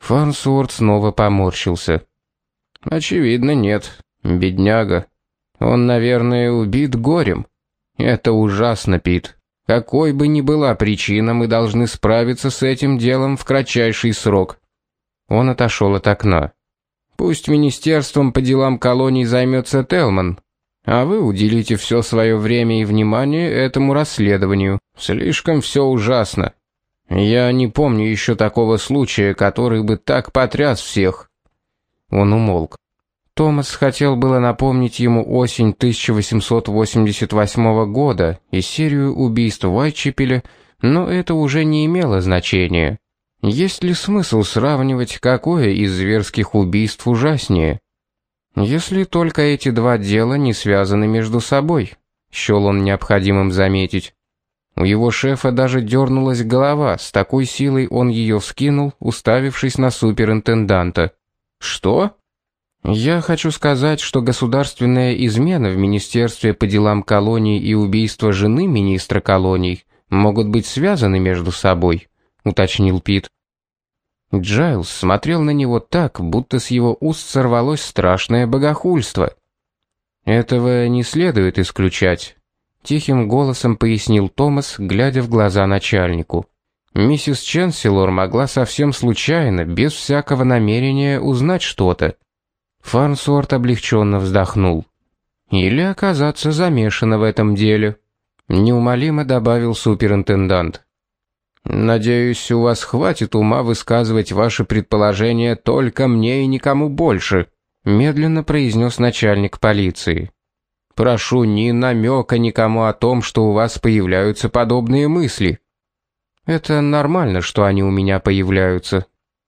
Фарнсуорт снова поморщился. «Очевидно, нет. Бедняга. Он, наверное, убит горем. Это ужасно, Пит. Какой бы ни была причина, мы должны справиться с этим делом в кратчайший срок». Он отошел от окна. «Пусть министерством по делам колоний займется Телман, а вы уделите все свое время и внимание этому расследованию. Слишком все ужасно. Я не помню еще такого случая, который бы так потряс всех». Он умолк. Томас хотел было напомнить ему осень 1888 года и серию убийств в Уайтчепеле, но это уже не имело значения. Есть ли смысл сравнивать, какое из зверских убийств ужаснее? Если только эти два дела не связаны между собой, счел он необходимым заметить. У его шефа даже дернулась голова, с такой силой он ее вскинул, уставившись на суперинтенданта. «Что?» «Я хочу сказать, что государственная измена в Министерстве по делам колоний и убийство жены министра колоний могут быть связаны между собой», — уточнил Пит. Джайлс смотрел на него так, будто с его уст сорвалось страшное богохульство. «Этого не следует исключать», — тихим голосом пояснил Томас, глядя в глаза начальнику. «Миссис Ченселор могла совсем случайно, без всякого намерения узнать что-то». Фарнсуорт облегченно вздохнул. «Или оказаться замешана в этом деле», — неумолимо добавил суперинтендант. «Надеюсь, у вас хватит ума высказывать ваши предположения только мне и никому больше», — медленно произнес начальник полиции. «Прошу, ни намека никому о том, что у вас появляются подобные мысли». «Это нормально, что они у меня появляются».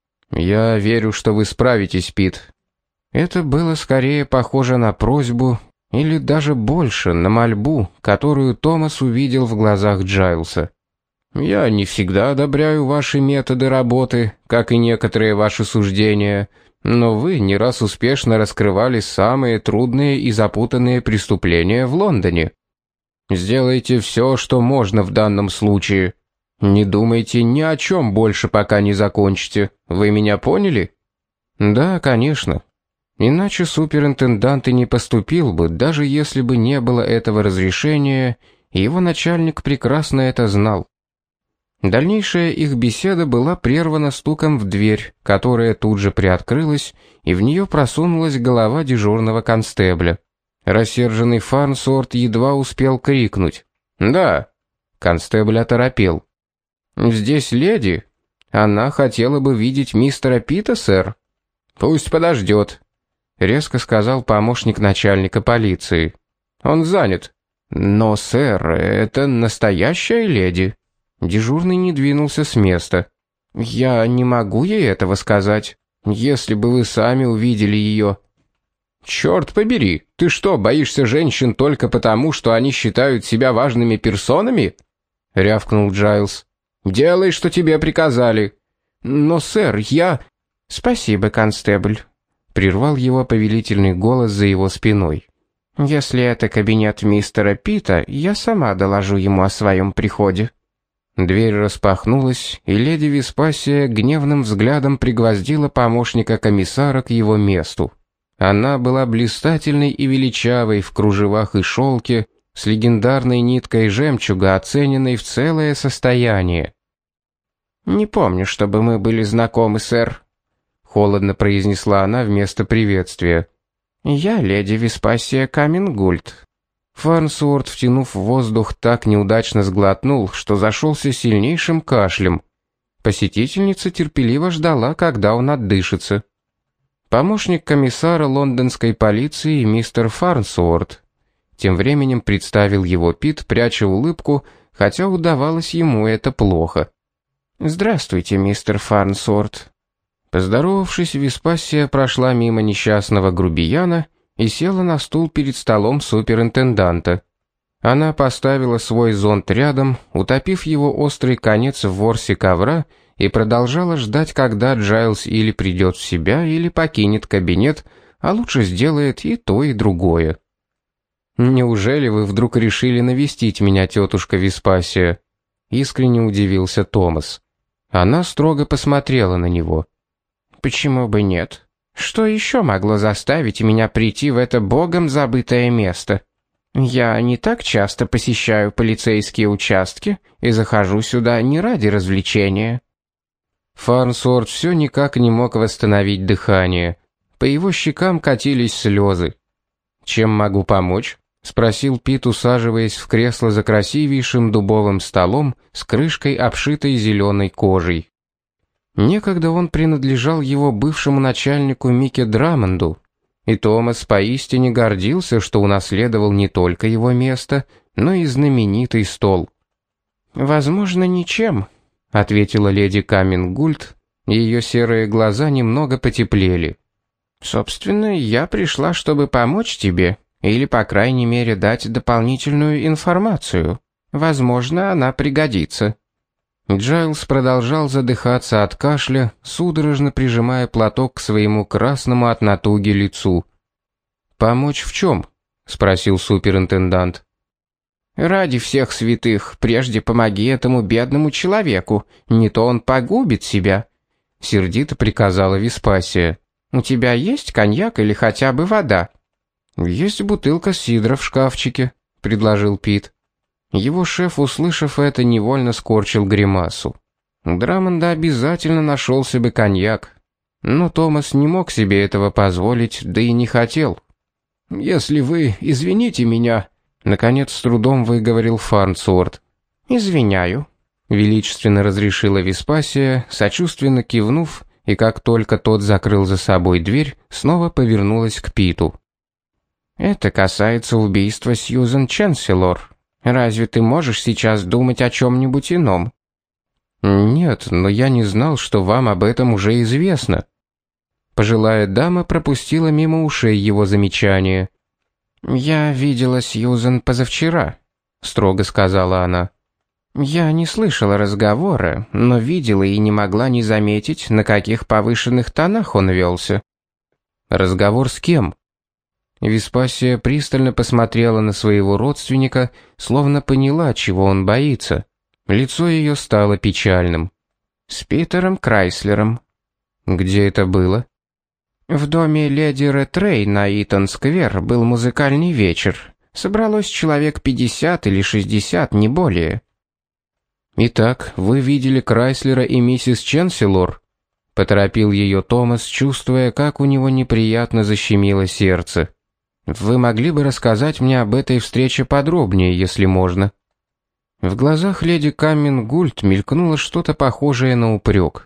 «Я верю, что вы справитесь, Пит». Это было скорее похоже на просьбу, или даже больше, на мольбу, которую Томас увидел в глазах Джайлса. «Я не всегда одобряю ваши методы работы, как и некоторые ваши суждения, но вы не раз успешно раскрывали самые трудные и запутанные преступления в Лондоне. Сделайте все, что можно в данном случае. Не думайте ни о чем больше, пока не закончите. Вы меня поняли?» «Да, конечно. Иначе суперинтендант и не поступил бы, даже если бы не было этого разрешения, и его начальник прекрасно это знал». Дальнейшая их беседа была прервана стуком в дверь, которая тут же приоткрылась, и в нее просунулась голова дежурного констебля. Рассерженный Фарнсуорт едва успел крикнуть. «Да». Констебль оторопел. «Здесь леди. Она хотела бы видеть мистера Пита, сэр». «Пусть подождет», — резко сказал помощник начальника полиции. «Он занят». «Но, сэр, это настоящая леди». Дежурный не двинулся с места. «Я не могу ей этого сказать. Если бы вы сами увидели ее». «Черт побери, ты что, боишься женщин только потому, что они считают себя важными персонами?» — рявкнул Джайлс. «Делай, что тебе приказали». «Но, сэр, я...» «Спасибо, констебль», — прервал его повелительный голос за его спиной. «Если это кабинет мистера Пита, я сама доложу ему о своем приходе». Дверь распахнулась, и леди Веспасия гневным взглядом пригвоздила помощника комиссара к его месту. Она была блистательной и величавой в кружевах и шелке, с легендарной ниткой жемчуга, оцененной в целое состояние. «Не помню, чтобы мы были знакомы, сэр», — холодно произнесла она вместо приветствия. «Я леди Веспасия Камингульд». Фарнсуорт, втянув воздух, так неудачно сглотнул, что зашелся сильнейшим кашлем. Посетительница терпеливо ждала, когда он отдышится. Помощник комиссара лондонской полиции мистер Фарнсуорт. Тем временем представил его Пит, пряча улыбку, хотя удавалось ему это плохо. «Здравствуйте, мистер Фарнсуорт». Поздоровавшись, Веспасия прошла мимо несчастного грубияна и села на стул перед столом суперинтенданта. Она поставила свой зонт рядом, утопив его острый конец в ворсе ковра, и продолжала ждать, когда Джайлс или придет в себя, или покинет кабинет, а лучше сделает и то, и другое. «Неужели вы вдруг решили навестить меня, тетушка Веспасия?» — искренне удивился Томас. Она строго посмотрела на него. Почему бы нет? Что еще могло заставить меня прийти в это богом забытое место? Я не так часто посещаю полицейские участки и захожу сюда не ради развлечения». Фарнсворт все никак не мог восстановить дыхание. По его щекам катились слезы. «Чем могу помочь?» — спросил Пит, усаживаясь в кресло за красивейшим дубовым столом с крышкой, обшитой зеленой кожей. Некогда он принадлежал его бывшему начальнику Микке Драмонду, и Томас поистине гордился, что унаследовал не только его место, но и знаменитый стол. «Возможно, ничем», — ответила леди Камингульд, и ее серые глаза немного потеплели. «Собственно, я пришла, чтобы помочь тебе, или, по крайней мере, дать дополнительную информацию. Возможно, она пригодится». Джайлс продолжал задыхаться от кашля, судорожно прижимая платок к своему красному от натуги лицу. «Помочь в чем?» — спросил суперинтендант. «Ради всех святых, прежде помоги этому бедному человеку, не то он погубит себя», — сердито приказала Веспасия. «У тебя есть коньяк или хотя бы вода?» «Есть бутылка сидра в шкафчике», — предложил Пит. Его шеф, услышав это, невольно скорчил гримасу. У Драмонда обязательно нашелся бы коньяк. Но Томас не мог себе этого позволить, да и не хотел. «Если вы извините меня», — наконец с трудом выговорил Фарнсворт. «Извиняю», — величественно разрешила Веспасия, сочувственно кивнув, и как только тот закрыл за собой дверь, снова повернулась к Питу. «Это касается убийства Сьюзен Ченселор. Разве ты можешь сейчас думать о чем-нибудь ином?» «Нет, но я не знал, что вам об этом уже известно». Пожилая дама пропустила мимо ушей его замечание. «Я видела Сьюзен позавчера», — строго сказала она. «Я не слышала разговора, но видела и не могла не заметить, на каких повышенных тонах он велся». «Разговор с кем?» Веспасия пристально посмотрела на своего родственника, словно поняла, чего он боится. Лицо ее стало печальным. «С Питером Крайслером». «Где это было?» «В доме леди Ретрей на Итон-сквер был музыкальный вечер. Собралось человек 50 или 60, не более». «Итак, вы видели Крайслера и миссис Ченселор?» — поторопил ее Томас, чувствуя, как у него неприятно защемило сердце. «Вы могли бы рассказать мне об этой встрече подробнее, если можно?» В глазах леди Камингульд мелькнуло что-то похожее на упрек.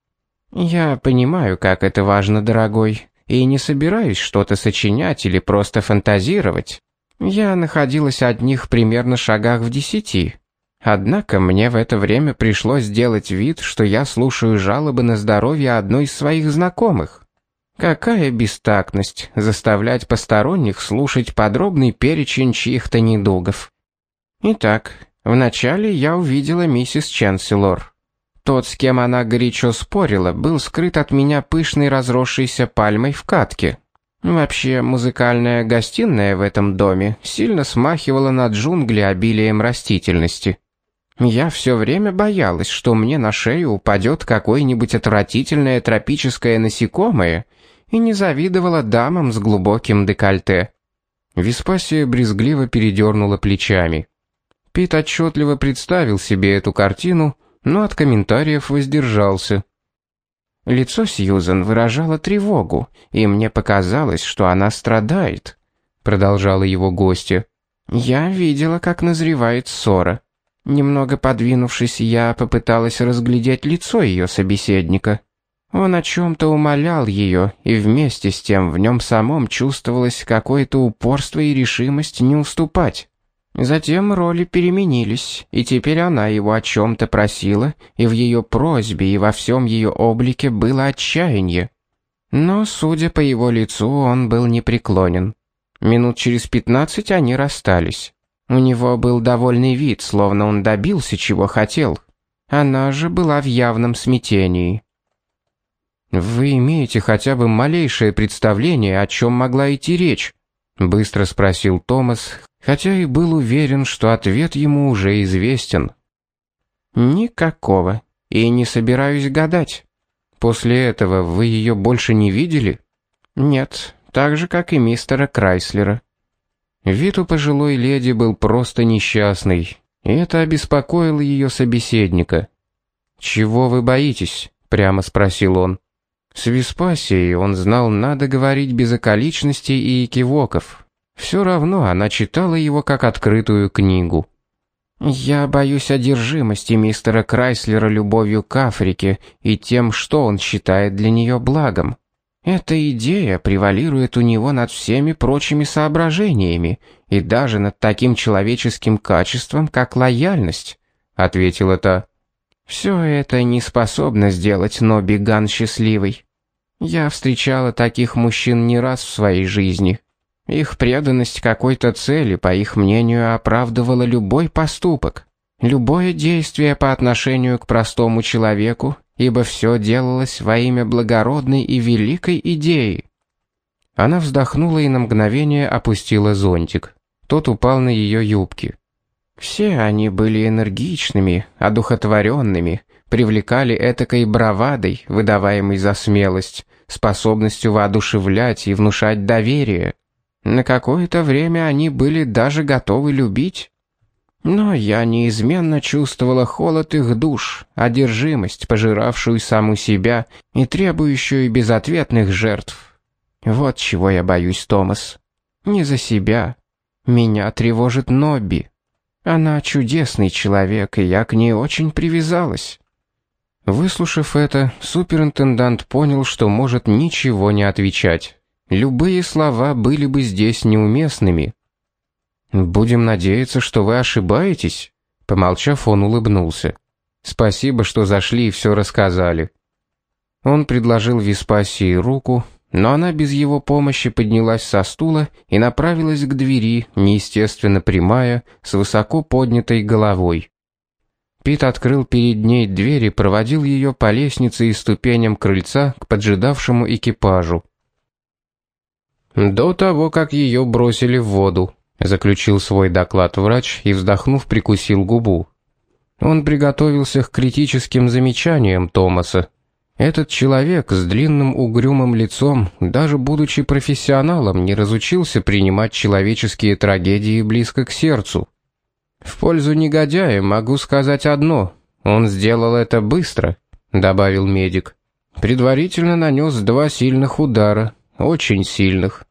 «Я понимаю, как это важно, дорогой, и не собираюсь что-то сочинять или просто фантазировать. Я находилась от них примерно шагах в 10. Однако мне в это время пришлось сделать вид, что я слушаю жалобы на здоровье одной из своих знакомых. Какая бестактность заставлять посторонних слушать подробный перечень чьих-то недугов. Итак, вначале я увидела миссис Ченселор. Тот, с кем она горячо спорила, был скрыт от меня пышной разросшейся пальмой в катке. Вообще, музыкальная гостиная в этом доме сильно смахивала на джунгли обилием растительности. Я все время боялась, что мне на шею упадет какое-нибудь отвратительное тропическое насекомое, и не завидовала дамам с глубоким декольте. Веспасия брезгливо передернула плечами. Пит отчетливо представил себе эту картину, но от комментариев воздержался. Лицо Сьюзен выражало тревогу, и мне показалось, что она страдает, продолжала его гостья. Я видела, как назревает ссора. Немного подвинувшись, я попыталась разглядеть лицо ее собеседника. Он о чем-то умолял ее, и вместе с тем в нем самом чувствовалось какое-то упорство и решимость не уступать. Затем роли переменились, и теперь она его о чем-то просила, и в ее просьбе и во всем ее облике было отчаяние. Но, судя по его лицу, он был непреклонен. Минут через 15 они расстались. У него был довольный вид, словно он добился, чего хотел. Она же была в явном смятении. «Вы имеете хотя бы малейшее представление, о чем могла идти речь?» — быстро спросил Томас, хотя и был уверен, что ответ ему уже известен. «Никакого, и не собираюсь гадать. После этого вы ее больше не видели? Нет, так же, как и мистера Крайслера. Вид у пожилой леди был просто несчастный, и это обеспокоило ее собеседника. «Чего вы боитесь?» — прямо спросил он. С Веспасией он знал, надо говорить без околичностей и экивоков. Все равно она читала его как открытую книгу. «Я боюсь одержимости мистера Крайслера любовью к Африке и тем, что он считает для нее благом. Эта идея превалирует у него над всеми прочими соображениями и даже над таким человеческим качеством, как лояльность», — ответила та. «Все это не способно сделать Ноби Ган счастливой. Я встречала таких мужчин не раз в своей жизни. Их преданность какой-то цели, по их мнению, оправдывала любой поступок, любое действие по отношению к простому человеку, ибо все делалось во имя благородной и великой идеи». Она вздохнула и на мгновение опустила зонтик. Тот упал на ее юбки. Все они были энергичными, одухотворенными, привлекали этакой бравадой, выдаваемой за смелость, способностью воодушевлять и внушать доверие. На какое-то время они были даже готовы любить. Но я неизменно чувствовала холод их душ, одержимость, пожиравшую саму себя и требующую безответных жертв. Вот чего я боюсь, Томас. Не за себя. Меня тревожит Нобби. Она чудесный человек, и я к ней очень привязалась». Выслушав это, суперинтендант понял, что может ничего не отвечать. Любые слова были бы здесь неуместными. «Будем надеяться, что вы ошибаетесь», — помолчав, он улыбнулся. «Спасибо, что зашли и все рассказали». Он предложил Веспасии руку, но она без его помощи поднялась со стула и направилась к двери, неестественно прямая, с высоко поднятой головой. Пит открыл перед ней дверь и проводил ее по лестнице и ступеням крыльца к поджидавшему экипажу. «До того, как ее бросили в воду», — заключил свой доклад врач и, вздохнув, прикусил губу. Он приготовился к критическим замечаниям Томаса. Этот человек с длинным угрюмым лицом, даже будучи профессионалом, не разучился принимать человеческие трагедии близко к сердцу. «В пользу негодяя могу сказать одно. Он сделал это быстро», — добавил медик. «Предварительно нанес 2 сильных удара, очень сильных».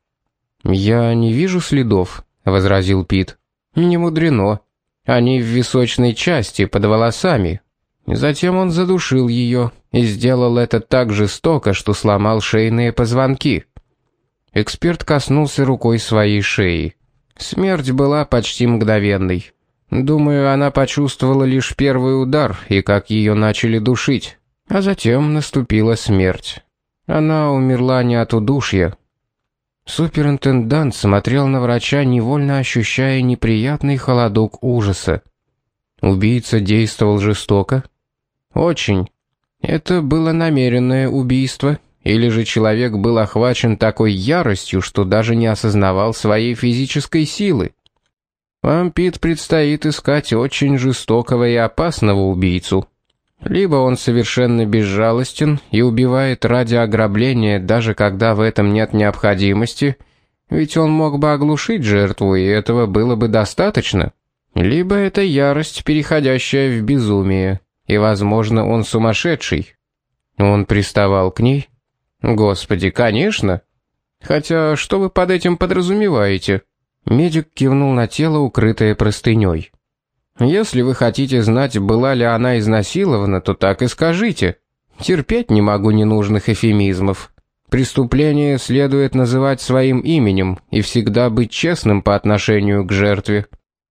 «Я не вижу следов», — возразил Пит. «Не мудрено. Они в височной части, под волосами». Затем он задушил ее и сделал это так жестоко, что сломал шейные позвонки. Эксперт коснулся рукой своей шеи. Смерть была почти мгновенной. Думаю, она почувствовала лишь первый удар и как ее начали душить, а затем наступила смерть. Она умерла не от удушья. Суперинтендант смотрел на врача, невольно ощущая неприятный холодок ужаса. Убийца действовал жестоко? Очень. Это было намеренное убийство, или же человек был охвачен такой яростью, что даже не осознавал своей физической силы? Вам, Пит, предстоит искать очень жестокого и опасного убийцу. Либо он совершенно безжалостен и убивает ради ограбления, даже когда в этом нет необходимости, ведь он мог бы оглушить жертву, и этого было бы достаточно. Либо это ярость, переходящая в безумие, и, возможно, он сумасшедший. Он приставал к ней? Господи, конечно. Хотя, что вы под этим подразумеваете? Медик кивнул на тело, укрытое простыней. Если вы хотите знать, была ли она изнасилована, то так и скажите. Терпеть не могу ненужных эвфемизмов. Преступление следует называть своим именем и всегда быть честным по отношению к жертве.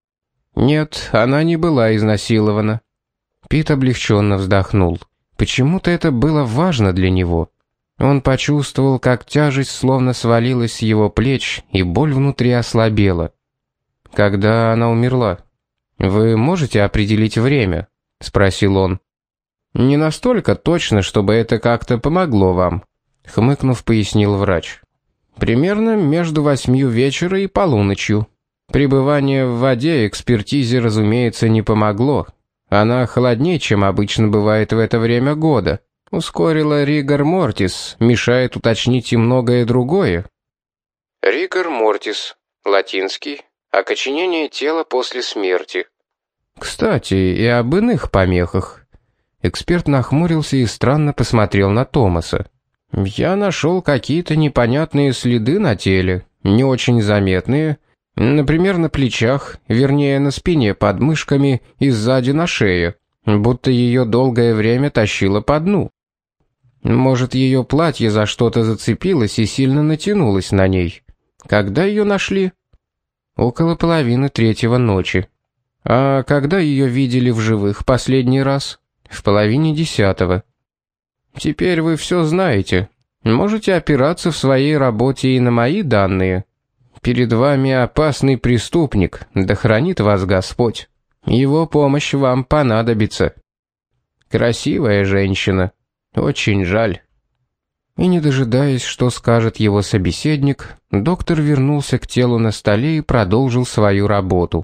Нет, она не была изнасилована. Пит облегченно вздохнул. Почему-то это было важно для него. Он почувствовал, как тяжесть словно свалилась с его плеч, и боль внутри ослабела. Когда она умерла? «Вы можете определить время?» — спросил он. «Не настолько точно, чтобы это как-то помогло вам», — хмыкнув, пояснил врач. «Примерно между 8 вечера и полуночью. Пребывание в воде экспертизе, разумеется, не помогло. Она холоднее, чем обычно бывает в это время года. Ускорила ригор мортис, мешает уточнить и многое другое. Ригор мортис, латинский, окоченение тела после смерти. Кстати, и об иных помехах. Эксперт нахмурился и странно посмотрел на Томаса. Я нашел какие-то непонятные следы на теле, не очень заметные, например, на плечах, вернее, на спине, под мышками и сзади на шее, будто ее долгое время тащило по дну. Может, ее платье за что-то зацепилось и сильно натянулось на ней. Когда ее нашли? Около 2:30 ночи. А когда ее видели в живых последний раз? В 9:30. Теперь вы все знаете. Можете опираться в своей работе и на мои данные. Перед вами опасный преступник, да хранит вас Господь. Его помощь вам понадобится. Красивая женщина. Очень жаль». И не дожидаясь, что скажет его собеседник, доктор вернулся к телу на столе и продолжил свою работу.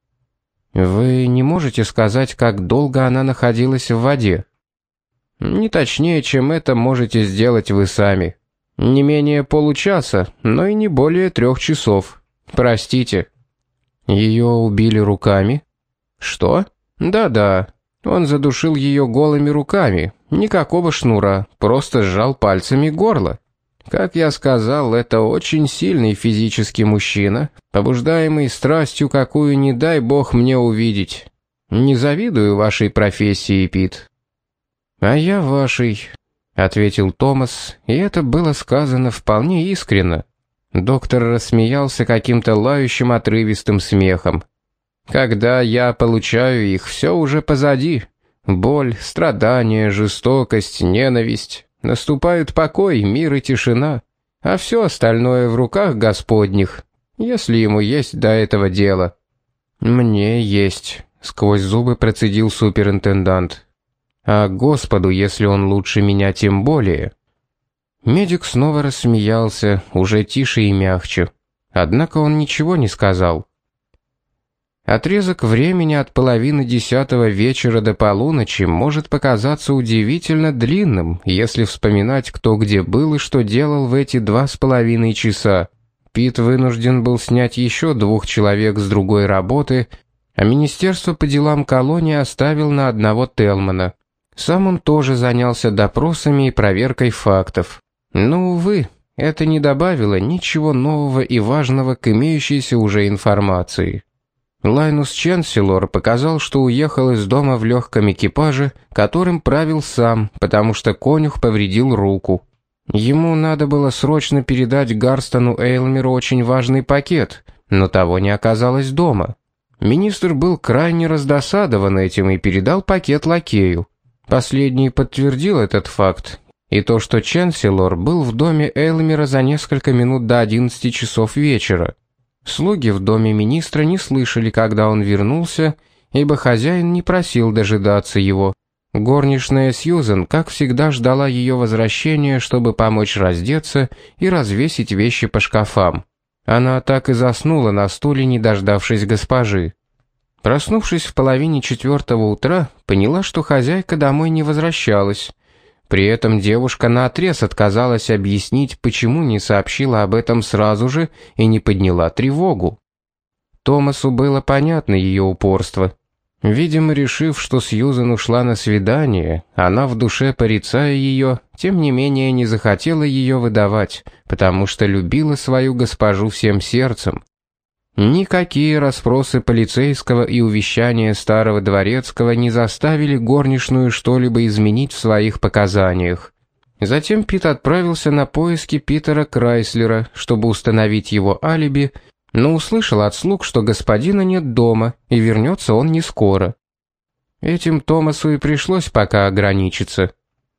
«Вы не можете сказать, как долго она находилась в воде?» «Не точнее, чем это можете сделать вы сами. Не менее получаса, но и не более 3 часов. Простите». «Ее убили руками?» «Что?» «Да-да. Он задушил ее голыми руками. Никакого шнура, просто сжал пальцами горло. Как я сказал, это очень сильный физический мужчина, побуждаемый страстью, какую не дай бог мне увидеть. Не завидую вашей профессии, Пит». «А я вашей», — ответил Томас, и это было сказано вполне искренно. Доктор рассмеялся каким-то лающим отрывистым смехом. «Когда я получаю их, все уже позади. Боль, страдания, жестокость, ненависть. Наступают покой, мир и тишина. А все остальное в руках Господних, если ему есть до этого дело». «Мне есть», — сквозь зубы процедил суперинтендант. «А Господу, если он лучше меня, тем более». Медик снова рассмеялся, уже тише и мягче. Однако он ничего не сказал. Отрезок времени от 9:30 вечера до полуночи может показаться удивительно длинным, если вспоминать, кто где был и что делал в эти 2,5 часа. Пит вынужден был снять еще 2 человек с другой работы, а Министерство по делам колонии оставил на одного Телмана. Сам он тоже занялся допросами и проверкой фактов. Но, увы, это не добавило ничего нового и важного к имеющейся уже информации. Лайнус Ченселор показал, что уехал из дома в легком экипаже, которым правил сам, потому что конюх повредил руку. Ему надо было срочно передать Гарстону Эйлмеру очень важный пакет, но того не оказалось дома. Министр был крайне раздосадован этим и передал пакет лакею. Последний подтвердил этот факт, и то, что Ченселор был в доме Эйлмера за несколько минут до 11 часов вечера. Слуги в доме министра не слышали, когда он вернулся, ибо хозяин не просил дожидаться его. Горничная Сьюзен, как всегда, ждала ее возвращения, чтобы помочь раздеться и развесить вещи по шкафам. Она так и заснула на стуле, не дождавшись госпожи. Проснувшись в 3:30 утра, поняла, что хозяйка домой не возвращалась. При этом девушка наотрез отказалась объяснить, почему не сообщила об этом сразу же и не подняла тревогу. Томасу было понятно ее упорство. Видимо, решив, что Сьюзен ушла на свидание, она в душе порицая ее, тем не менее не захотела ее выдавать, потому что любила свою госпожу всем сердцем. Никакие расспросы полицейского и увещания старого дворецкого не заставили горничную что-либо изменить в своих показаниях. Затем Пит отправился на поиски Питера Крайслера, чтобы установить его алиби, но услышал от слуг, что господина нет дома, и вернется он не скоро. Этим Томасу и пришлось пока ограничиться.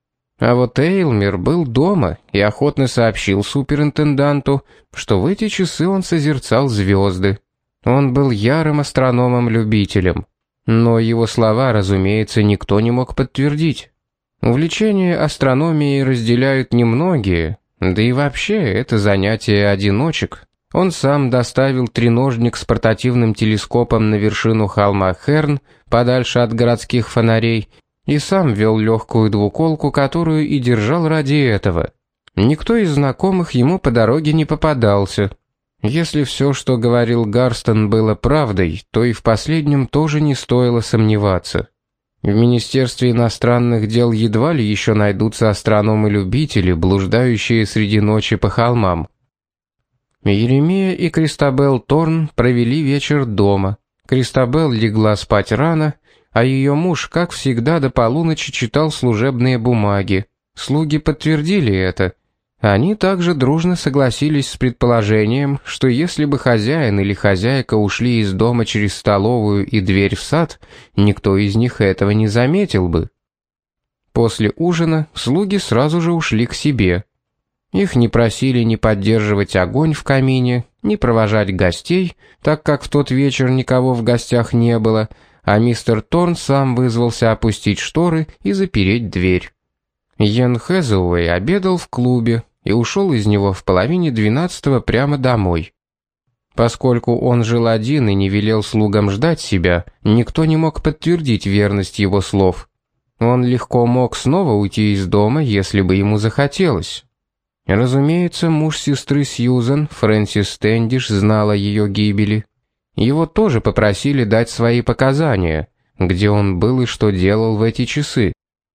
А вот Эйлмер был дома и охотно сообщил суперинтенданту, что в эти часы он созерцал звезды. Он был ярым астрономом-любителем. Но его слова, разумеется, никто не мог подтвердить. Увлечение астрономией разделяют немногие, да и вообще это занятие одиночек. Он сам доставил треножник с портативным телескопом на вершину холма Херн, подальше от городских фонарей, и сам вел легкую двуколку, которую и держал ради этого. Никто из знакомых ему по дороге не попадался. Если все, что говорил Гарстон, было правдой, то и в последнем тоже не стоило сомневаться. В Министерстве иностранных дел едва ли еще найдутся астрономы-любители, блуждающие среди ночи по холмам. Еремея и Кристабел Торн провели вечер дома. Кристабел легла спать рано, а ее муж, как всегда, до полуночи читал служебные бумаги. Слуги подтвердили это. Они также дружно согласились с предположением, что если бы хозяин или хозяйка ушли из дома через столовую и дверь в сад, никто из них этого не заметил бы. После ужина слуги сразу же ушли к себе. Их не просили ни поддерживать огонь в камине, ни провожать гостей, так как в тот вечер никого в гостях не было, а мистер Торн сам вызвался опустить шторы и запереть дверь. Йен Хэзуэй обедал в клубе и ушел из него в 11:30 прямо домой. Поскольку он жил один и не велел слугам ждать себя, никто не мог подтвердить верность его слов. Он легко мог снова уйти из дома, если бы ему захотелось. Разумеется, муж сестры Сьюзен, Фрэнсис Стэндиш, знал о ее гибели. Его тоже попросили дать свои показания, где он был и что делал в эти часы.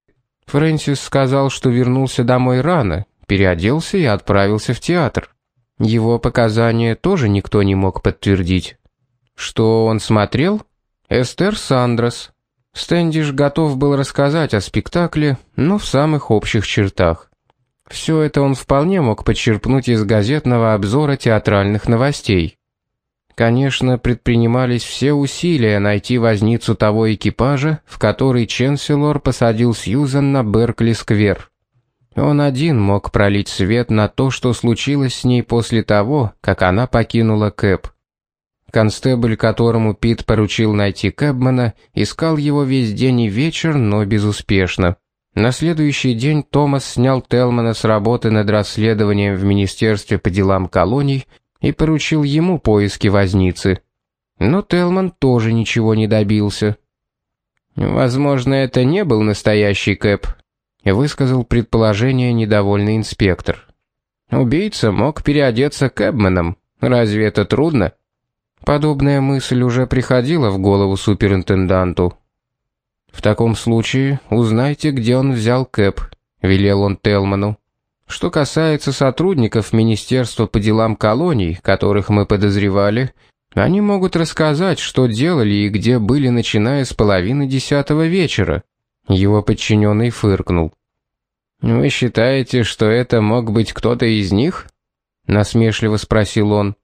Фрэнсис сказал, что вернулся домой рано, переоделся и отправился в театр. Его показания тоже никто не мог подтвердить. Что он смотрел? Эстер Сандрас. Стэндиш готов был рассказать о спектакле, но в самых общих чертах. Все это он вполне мог почерпнуть из газетного обзора театральных новостей. Конечно, предпринимались все усилия найти возницу того экипажа, в который Ченселор посадил Сьюзен на Беркли-сквер. Он один мог пролить свет на то, что случилось с ней после того, как она покинула кэб. Констебль, которому Пит поручил найти кэбмена, искал его весь день и вечер, но безуспешно. На следующий день Томас снял Телмана с работы над расследованием в Министерстве по делам колоний и поручил ему поиски возницы. Но Телман тоже ничего не добился. «Возможно, это не был настоящий кэб», — высказал предположение недовольный инспектор. «Убийца мог переодеться кэбменом. Разве это трудно?» Подобная мысль уже приходила в голову суперинтенданту. «В таком случае узнайте, где он взял кэб», — велел он Телману. «Что касается сотрудников Министерства по делам колоний, которых мы подозревали, они могут рассказать, что делали и где были, начиная с 9:30 вечера». Его подчиненный фыркнул. «Вы считаете, что это мог быть кто-то из них?» — насмешливо спросил он.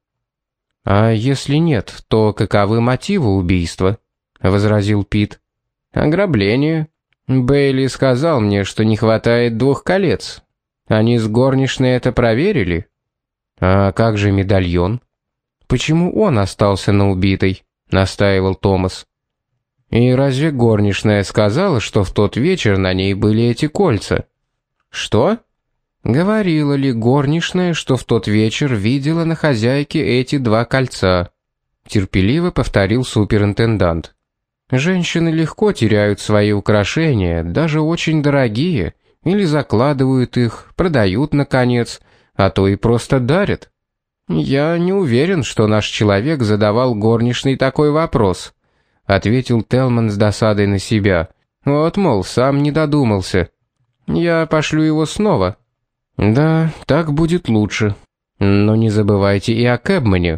«А если нет, то каковы мотивы убийства?» — возразил Пит. «Ограбление. Бейли сказал мне, что не хватает 2 колец. Они с горничной это проверили». «А как же медальон?» «Почему он остался на убитой?» — настаивал Томас. «И разве горничная сказала, что в тот вечер на ней были эти кольца?» «Что?» «Говорила ли горничная, что в тот вечер видела на хозяйке эти 2 кольца?» Терпеливо повторил суперинтендант. «Женщины легко теряют свои украшения, даже очень дорогие, или закладывают их, продают, наконец, а то и просто дарят. Я не уверен, что наш человек задавал горничной такой вопрос», — ответил Телман с досадой на себя. «Вот, мол, сам не додумался. Я пошлю его снова». «Да, так будет лучше. Но не забывайте и о кэбмане».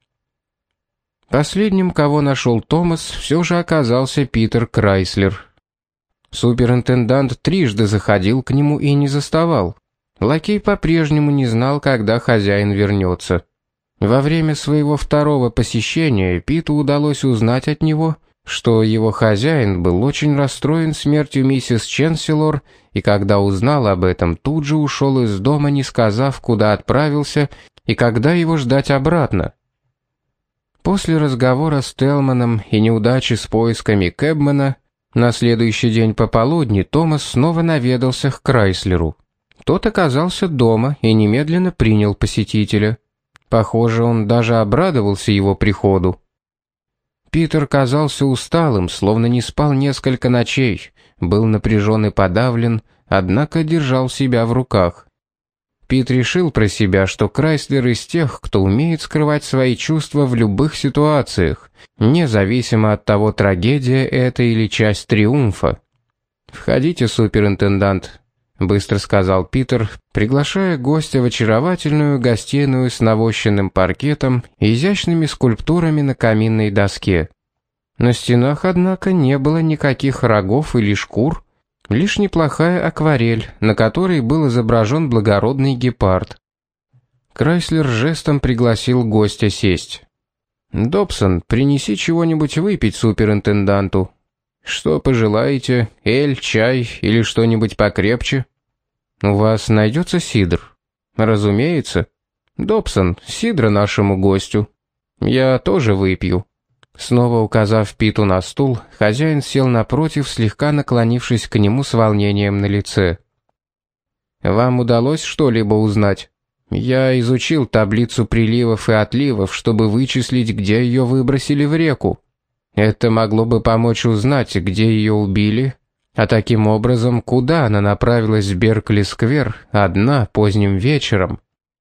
Последним, кого нашел Томас, все же оказался Питер Крайслер. Суперинтендант трижды заходил к нему и не заставал. Лакей по-прежнему не знал, когда хозяин вернется. Во время своего второго посещения Питу удалось узнать от него, что его хозяин был очень расстроен смертью миссис Ченселор, и когда узнал об этом, тут же ушел из дома, не сказав, куда отправился и когда его ждать обратно. После разговора с Телманом и неудачи с поисками кэбмена, на следующий день пополудни Томас снова наведался к Крайслеру. Тот оказался дома и немедленно принял посетителя. Похоже, он даже обрадовался его приходу. Питер казался усталым, словно не спал несколько ночей, был напряжен и подавлен, однако держал себя в руках. Пит решил про себя, что Крайслер из тех, кто умеет скрывать свои чувства в любых ситуациях, независимо от того, трагедия это или часть триумфа. «Входите, суперинтендант», — быстро сказал Питер, приглашая гостя в очаровательную гостиную с навощенным паркетом и изящными скульптурами на каминной доске. На стенах, однако, не было никаких рогов или шкур, лишь неплохая акварель, на которой был изображен благородный гепард. Крайслер жестом пригласил гостя сесть. «Добсон, принеси чего-нибудь выпить суперинтенданту. Что пожелаете, эль, чай или что-нибудь покрепче? У вас найдется сидр?» «Разумеется. Добсон, сидра нашему гостю. Я тоже выпью». Снова указав Питу на стул, хозяин сел напротив, слегка наклонившись к нему с волнением на лице. «Вам удалось что-либо узнать? Я изучил таблицу приливов и отливов, чтобы вычислить, где ее выбросили в реку. Это могло бы помочь узнать, где ее убили, а таким образом, куда она направилась в Беркли-сквер одна поздним вечером».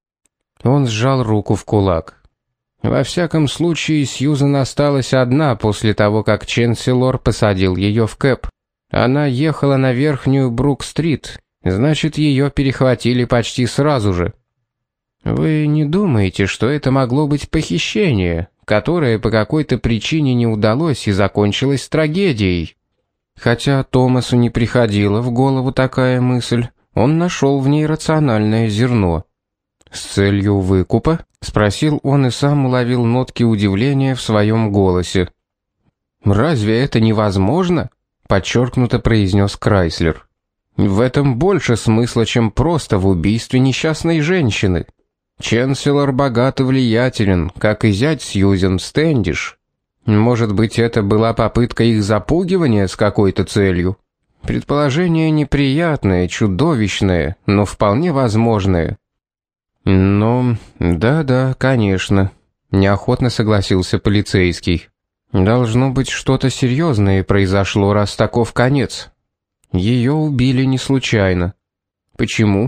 Он сжал руку в кулак. Во всяком случае, Сьюзен осталась одна после того, как Ченселор посадил ее в кэб. Она ехала на Верхнюю Брук-стрит, значит, ее перехватили почти сразу же. Вы не думаете, что это могло быть похищение, которое по какой-то причине не удалось и закончилось трагедией? Хотя Томасу не приходила в голову такая мысль, он нашел в ней рациональное зерно. «С целью выкупа?» — спросил он и сам уловил нотки удивления в своем голосе. «Разве это невозможно?» — подчеркнуто произнес Крайслер. «В этом больше смысла, чем просто в убийстве несчастной женщины. Ченселор богат и влиятелен, как и зять Сьюзен Стэндиш. Может быть, это была попытка их запугивания с какой-то целью? Предположение неприятное, чудовищное, но вполне возможное». «Ну, да, конечно», — неохотно согласился полицейский. «Должно быть, что-то серьезное произошло, раз таков конец. Ее убили не случайно. Почему?»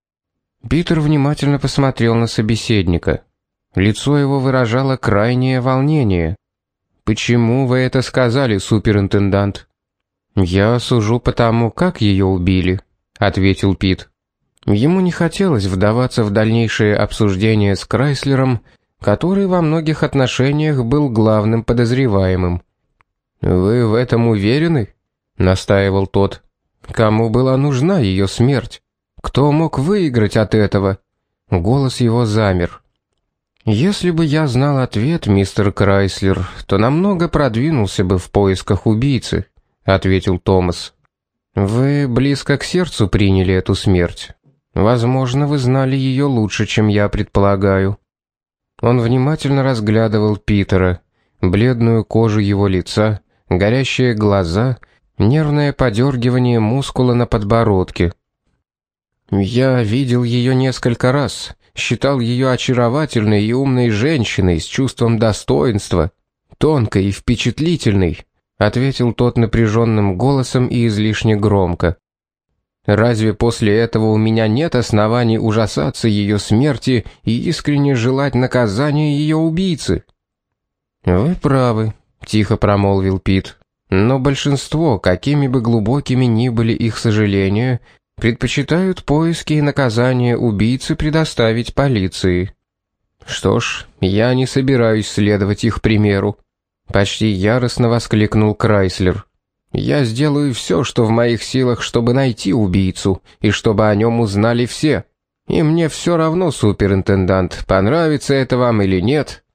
Питер внимательно посмотрел на собеседника. Лицо его выражало крайнее волнение. «Почему вы это сказали, суперинтендант?» «Я сужу по тому, как ее убили», — ответил Пит. Ему не хотелось вдаваться в дальнейшее обсуждение с Крайслером, который во многих отношениях был главным подозреваемым. «Вы в этом уверены?» — настаивал тот. «Кому была нужна ее смерть? Кто мог выиграть от этого?» Голос его замер. «Если бы я знал ответ, мистер Крайслер, то намного продвинулся бы в поисках убийцы», — ответил Томас. «Вы близко к сердцу приняли эту смерть. Возможно, вы знали ее лучше, чем я предполагаю». Он внимательно разглядывал Питера, бледную кожу его лица, горящие глаза, нервное подергивание мускула на подбородке. «Я видел ее несколько раз, считал ее очаровательной и умной женщиной с чувством достоинства, тонкой и впечатлительной», ответил тот напряженным голосом и излишне громко. «Разве после этого у меня нет оснований ужасаться ее смерти и искренне желать наказания ее убийцы?» «Вы правы», — тихо промолвил Пит. «Но большинство, какими бы глубокими ни были их сожаления, предпочитают поиски и наказания убийцы предоставить полиции. Что ж, я не собираюсь следовать их примеру», — почти яростно воскликнул Крайслер. «Я сделаю все, что в моих силах, чтобы найти убийцу, и чтобы о нем узнали все. И мне все равно, суперинтендант, понравится это вам или нет.